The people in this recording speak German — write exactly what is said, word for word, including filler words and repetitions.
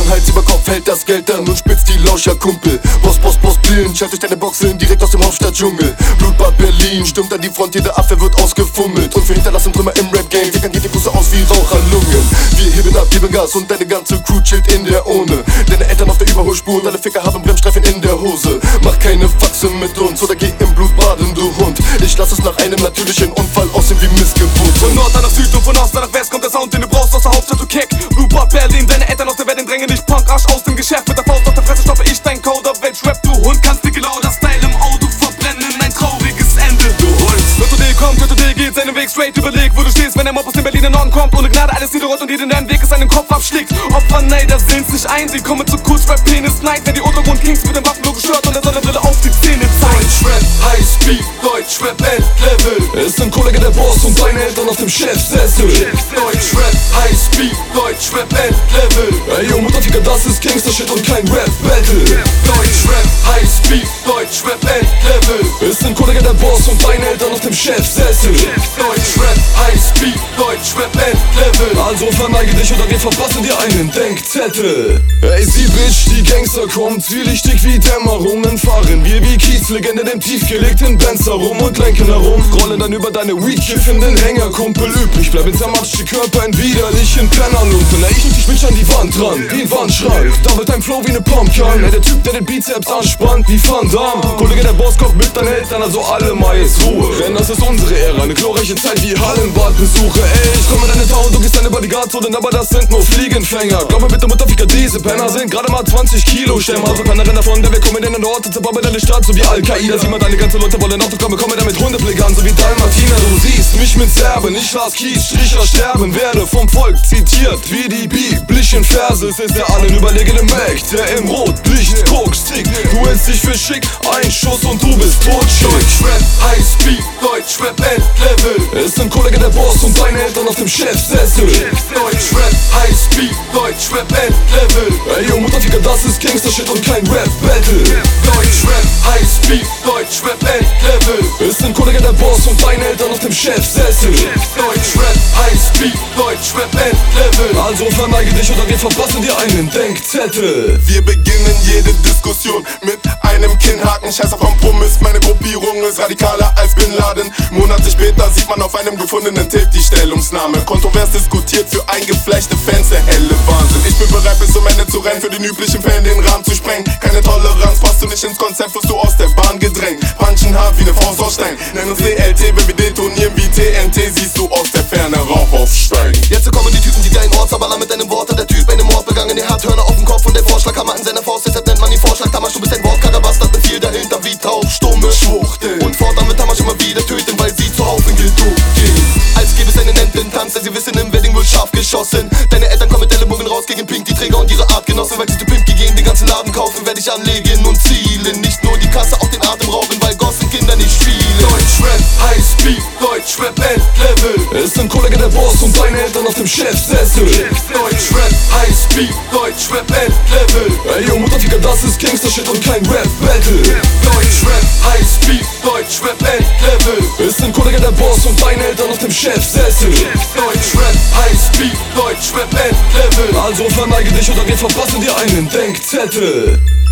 dann Hals über Kopf hält das Geld an und spitzt die Lauscher, Kumpel. Boss, Boss, Boss, blind, schalt durch deine Boxen direkt aus dem Hauptstadtdschungel. Blutbad Berlin, stürmt an die Front, jede Abwehr wird ausgefummelt. Und wir hinterlassen Trümmer im Rap-Game, Dickern geht die Pusse aus wie Raucherlungen. Wir heben ab, geben Gas und deine ganze Crew chillt in der Ohne. Deine Eltern auf der Überholspur und alle Ficker haben Bremsstreifen in der Hose. Mach keine Faxen mit uns oder geh im Blut baden, du Hund. Ich lass es nach einem natürlichen Unfall aussehen wie Missgeburt. Von Nord nach Süd und von Ost nach West kommt der Sound, den du brauchst aus der Hauptstadt, du Keck. Blutbad Berlin, deine Eltern aus der Welt drängen dich Punk, Arsch aus dem Geschäft. Mit der Faust auf der Fresse stoppe ich dein Code auf Welch-Rap, du Hund. Kannst dir genau das Style im Auto verbrennen, ein trauriges Ende, du Hund. Toto D kommt, Toto D geht seinen Weg straight, überleg, wo du stehst, wenn der Mob aus dem Berliner Norden kommt. Ohne Gnade alles niederrollt und jeden deinen Weg ist seinen Kopf abschlägt. Opfer, Neider sehen's nicht ein, sie kommen zu kurz, Rap Penis Night. Wenn die Untergrund-Kings mit dem Waffenlogo Shirt und der Sonnenbrille auf die Zähne zeigen. Deutschrap, Highspeed, Deutschrap, Endlevel. Ist ein Kollege der Boss und deine Eltern auf dem Chefsessel. Deutschrap, Highspeed, Deutschrap, Endlevel. Ey yo, Mutterficker, das ist Gangster-Shit und kein Rap-Battle. Deutschrap, Highspeed, Deutschrap, Endlevel. Ist ein Kollege der Boss und deine Eltern auf dem Chefsessel. Deutschrap, Highspeed, Deutschrap, Endlevel. Also verneige dich oder wir verpassen dir einen Denkzettel. Ey, sie Bitch, die Gangster kommt, zwielichtig wie Dämmerungen. Fahren wir wie Kiezlegende dem tiefgelegten Benz herum und lenken herum. Rollen dann über deine weed-kiffenden Hängerkumpel. Übrig bleiben zermatschte Körper in widerlichen Pennerlumpen. Ey, ich nehm die Bitch an die Wand ran, wie ein Wandschrank. Da wird dein Flow wie ne Pumpkin. Ey, der Typ, der den Bizeps anspannt wie Van Damme. Kollege, der Boss kommt mit deinen Eltern, also alle mal jetzt Ruhe. Denn das ist unsere Ära, eine glorreiche Zeit wie Hallenbadbesuche. Ey, ich komm in deine Town, du gehst deine Bodyguard-Zonen, aber das sind nur Fliegenfänger. Glaub mir bitte, Mutterficker, diese Penner sind gerade mal zwanzig Kilo Stämmer. Also Penner rennen davon, denn wir kommen in den Ort, zerbomben deine Stadt, so wie Al-Qaida. Sieh mal, deine ganze Leute wollen Autogramme, komme damit Hundeblick an, so wie Dalmatiner. Du siehst mich mit Serben, ich las Kies, Stricher sterben, werde vom Volk zitiert wie die biblischen Verse. Es ist der allen überlegene Mac, der im Rotlicht Kokstick. Du hältst dich für schick, ein Schuss und du bist tot, schick. Deutschrap, Highspeed, Deutschrap, Endlevel. Ist ein Kollege der Boss und deine Eltern auf dem Chefsessel. Deutschrap, Highspeed, Deutschrap, Endlevel. Ey yo, Mutterficker, das ist Gangster-Shit und kein Rap-Battle. Deutschrap, Highspeed, Deutschrap, Endlevel. Ist ein Kollege der Boss und deine Eltern auf dem Chefsessel. Deutschrap, Highspeed, Deutschrap, Endlevel. Also verneige dich oder wir verpassen dir einen Denkzettel. Wir beginnen jede Diskussion mit einem Kinnhaken. Scheiß auf Kompromiss, meine Gruppierung ist radikaler als Bin Laden. Monate später sieht man auf einem gefundenen Tape die Stellungnahme. Kontrovers diskutiert, für eingefleischte Fans der helle Wahnsinn. Ich bin bereit bis zum Ende zu rennen, für den üblichen Fan den Rahmen zu sprengen. Keine Toleranz, passt du nicht ins Konzept, wirst du aus der Bahn gedrängt. Punchen hart wie ne Faust aus Stein. Nenn uns D L T, wenn wir detonieren wie T N T, siehst du aus der Ferne Rauch aufsteigen. Jetzt kommen die Typen, die deinen Ort zaubern mit deinem Wort. Hat der Typ einen Mord begangen, er hat Hörner auf dem Kopf und der Vorschlaghammer in seiner Faust. Deshalb nennt man ihn Vorschlaghammer, du bist ein Wortkarger Bastard mit viel dahinter wie Taubstumme Schwuchtel. Und fortan wird Hammer schon mal wieder töten, weil sie zu Haufen gedruckt gehen. Als gäbe es einen Ententanz, denn sie wissen, im Wedding wird scharf geschossen. Deine Eltern kommen mit Ellenbogen raus gegen Pink, die Träger und ihre Artgenossen. Weil sie zu Pimp gehen, den ganzen Laden kaufen, werde ich anlegen und zielen. Nicht nur die Kasse, auch den Atem rauben, weil Gossenkinder nicht spielen. Deutschrap, Highspeed, Deutschrap, Endlevel. Ist ein Kollege der Boss und deine Eltern auf dem Chefsessel. Deutschrap, Highspeed, Deutschrap, Endlevel. Ey yo, Mutterficker, das ist Gangster-Shit und kein Rap-Battle. Deutschrap, Highspeed, Deutschrap, Endlevel. Ist ein Kollege der Boss und deine Eltern auf dem Chefsessel. Deutschrap, Highspeed, Deutschrap, Endlevel. Also verneige dich oder wir verpassen dir einen Denkzettel.